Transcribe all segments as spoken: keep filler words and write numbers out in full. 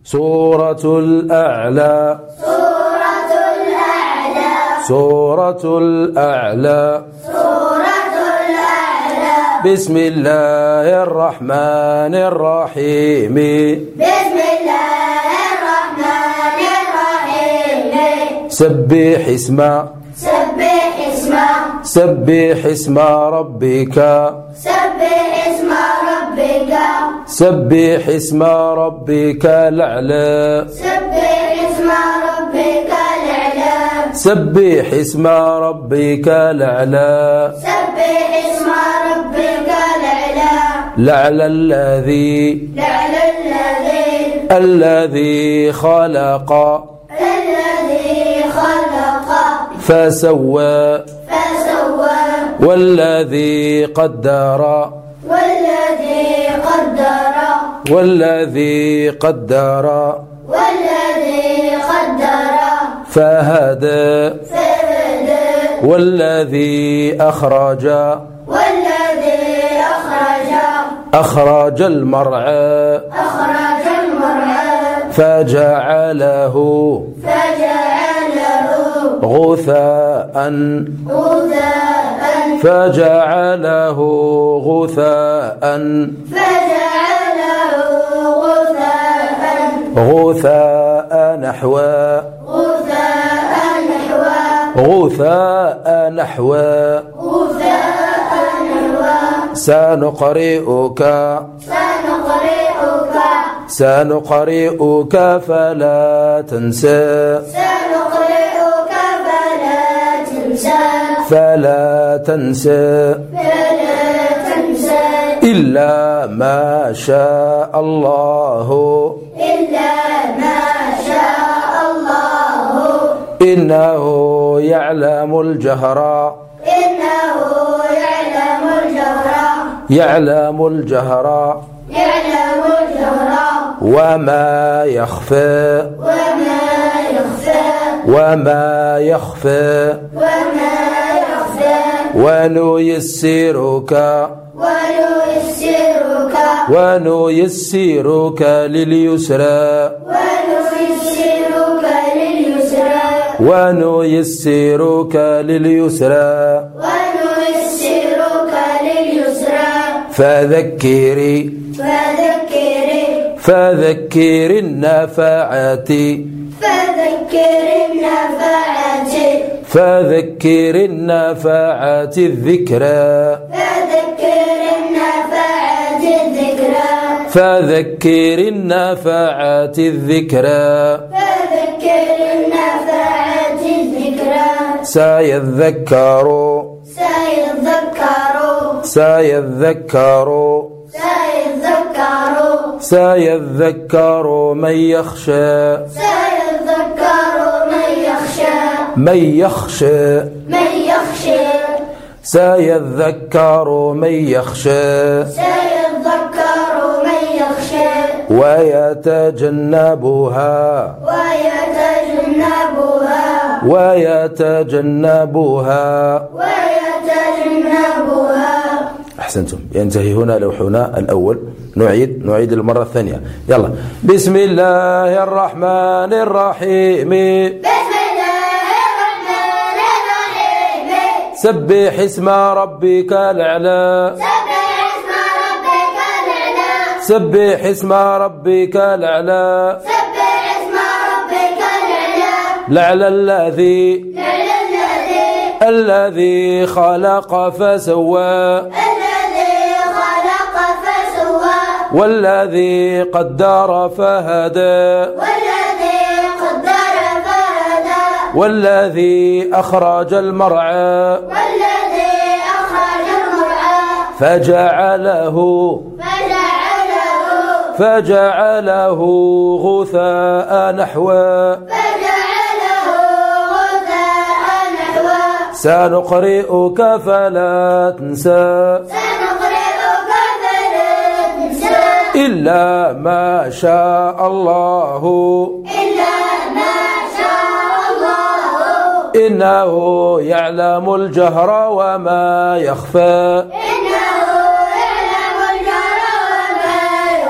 سورة الأعلى سورة الأعلى سورة الأعلى سورة الأعلى بسم الله الرحمن الرحيم بسم الله الرحمن الرحيم سبح اسم سبح اسم سبح اسم ربك سبح اسم ربك سبح اسم ربك الأعلى سبح اسم ربك الأعلى سبح اسم ربك الأعلى سبح اسم ربك الأعلى الأعلى الذي لعل الذي الذي خلق الذي خلق فسوى فسوى والذي قدر والذي قدر والذي قدر والذي قدر فهدى فهدى والذي أخرج والذي أخرج أخرج المرعى أخرج المرعى فجعله فجعله غثاء غثاء فجعله غثاء فجعله غثاء غثاء نحوا غثاء نحوا غثاء نحوا غثاء نحوا سنقرئك سنقرئك سنقرئك فلا تنسى سنقرئك فلا تنسى فلا تنسى فلا تنسى إلا ما شاء الله إلا ما شاء الله إنه يعلم الجهر إنه يعلم الجهر يعلم الجهر يعلم الجهر وما يخفى وما يخفى وما يخفى وما يخفى ونيسرك ونيسرك ونيسرك لليسرى ونيسرك لليسرى ونيسرك لليسرى ونيسرك لليسرى فذكري فذكر فذكر النفعات فذكر النفعات فذكر النفعات الذكرى فذكر النفعات الذكرى فذكر النفعات الذكرى فذكر النفعات الذكرى سيذكر سيذكر سيذكر سيذكر سيذكر من يخشى سيذكر من يخشى من يخشى من يخشى سيذكر من يخشى سيذكر من يخشى ويتجنبها ويتجنبها ويتجنبها ويتجنبها. أحسنتم. ينتهي هنا لوحنا الأول. نعيد نعيد المرة الثانية. يلا. بسم الله الرحمن الرحيم. بسم الله الرحمن الرحيم. سبح اسم ربك الأعلى. سبح اسم ربك الأعلى. سبح اسم ربك الأعلى. سبح اسم ربك الأعلى. الأعلى الذي لعل الذي الذي خلق فسوى الذي خلق فسوى والذي قدر فهدى والذي قدر فهدى والذي أخرج المرعى والذي أخرج المرعى فجعله فجعله فجعله غثاء نحوا فجعله غثاء نحوا سنقرئك فلا تنسى سنقرئك فلا تنسى إلا ما شاء الله إلا ما شاء الله إنه يعلم الجهر وما يخفى إنه يعلم الجهر وما يخفى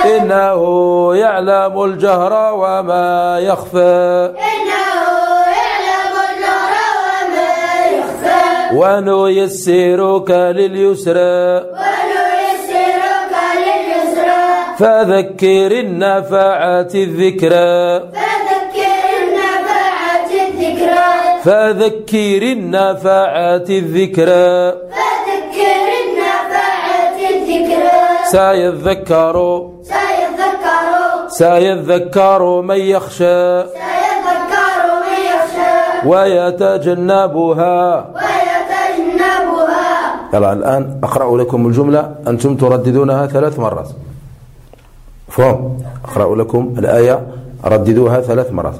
إنه يعلم الجهر وما يخفى إنه يعلم الجهر وما يخفى ونيسرك لليسرى ونيسرك لليسرى فذكر النفعات الذكرى فذكر النفعات الذكرى فذكر النفعات الذكرى فذكر النفعات الذكرى سيذكر سيذكر سيذكر من يخشى سيذكر من يخشى ويتجنبها ويتجنبها. يلا الآن أقرأ لكم الجملة أنتم ترددونها ثلاث مرات. فهم؟ أقرأ لكم الآية رددوها ثلاث مرات.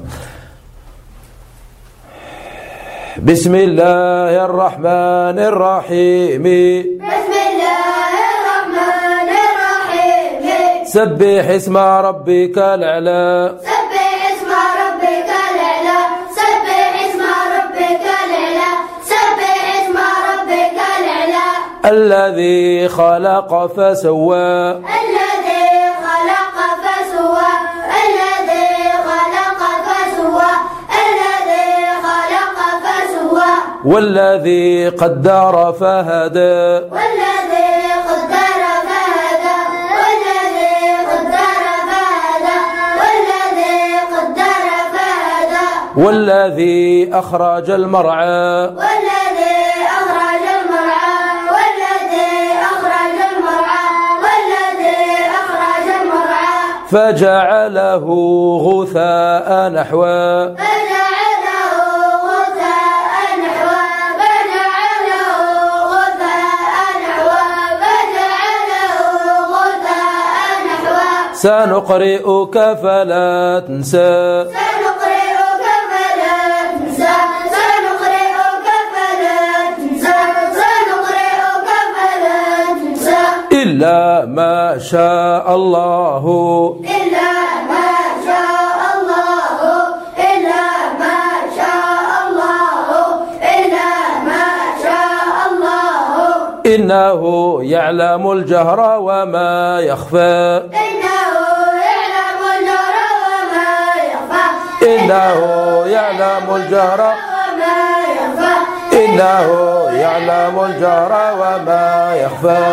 بسم الله الرحمن الرحيم بسم الله الرحمن الرحيم سبح اسم ربك الأعلى سبح اسم ربك الأعلى سبح اسم ربك الأعلى سبح اسم ربك الأعلى الذي خلق فسوى الذي خلق فسوى الذي خلق فسوى الذي خلق فسوى والذي قدر فهدى والذي قدر فهدى والذي قدر فهدى والذي قدر فهدى والذي أخرج المرعى والذي أخرج المرعى والذي أخرج المرعى والذي أخرج المرعى فجعله غثاء نحوا فجعله غثاء نحوا فجعله غثاء نحوا فجعله غثاء نحوا سنقرئك فلا تنسى سنقرئك فلا تنسى سنقرئك فلا تنسى سنقرئك فلا تنسى إلا ما شاء الله إلا ما شاء الله إلا ما شاء الله إلا ما شاء الله إنه يعلم الجهر وما يخفى إنه يعلم الجهر وما يخفى إنه يعلم الجهر وما يخفى إنه يعلم الجهر وما يخفى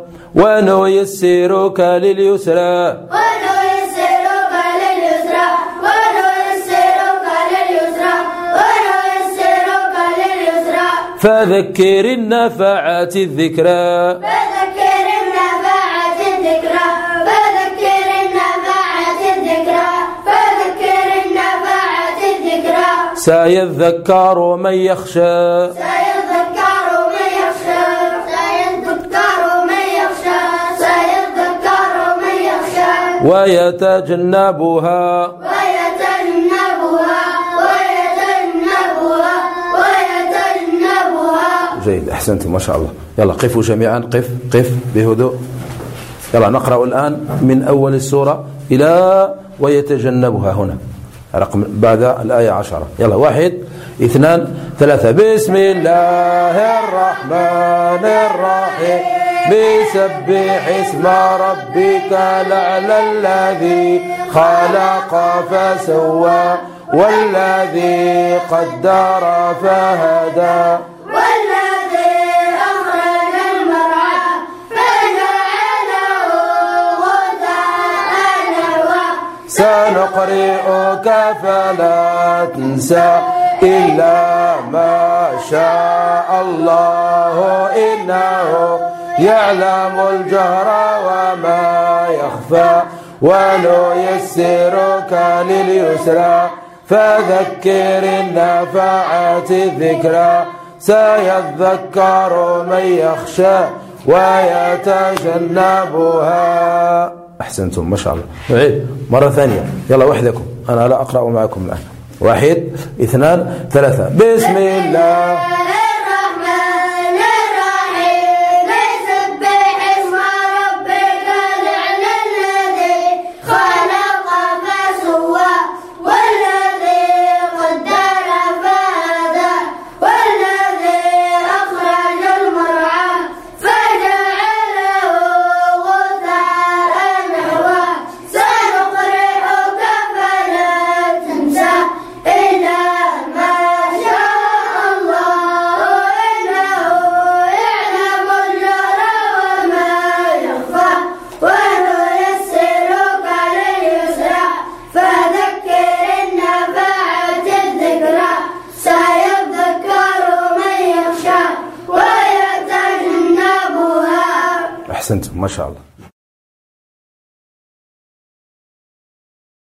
ونيسرك لليسرى ونيسرك لليسرى ونيسرك لليسرى ونيسرك لليسرى فذكر النفعات الذكرى فذكر النفعات الذكرى فذكر النفعات الذكرى فذكر النفعات الذكرى سيذكر من يخشى سيذكر من يخشى سيذكر من يخشى سيذكر من يخشى ويتجنبها ويتجنبها ويتجنبها ويتجنبها. جيد أحسنتم ما شاء الله. يلا قفوا جميعا قف قف بهدوء. يلا نقرأ الآن من أول السورة إلى ويتجنبها هنا رقم بعد الآية عشرة. يلا واحد اثنان ثلاثة. بسم الله الرحمن الرحيم بسبح اسم ربك الأعلى الذي خلق فسوى والذي قدر فهدى والذي أخرج المرعى فجعله غثاء نحوا سنقرئك فلا تنسى إلا ما شاء الله إنه يعلم الجهر وما يخفى ونيسرك لليسرى فذكر النفعات الذكرى سيذكر من يخشى ويتجنبها. أحسنتم ما شاء الله. نعيد مرة ثانية. يلا وحدكم أنا لا أقرأ معكم الآن. واحد اثنان ثلاثة. بسم الله الرحمن الرحيم سبح اسم ربك الأعلى الذي خلق فسوى والذي قدر فهدى والذي أخرج المرعى فجعله غثاء نحوا أحسنتم ما شاء الله.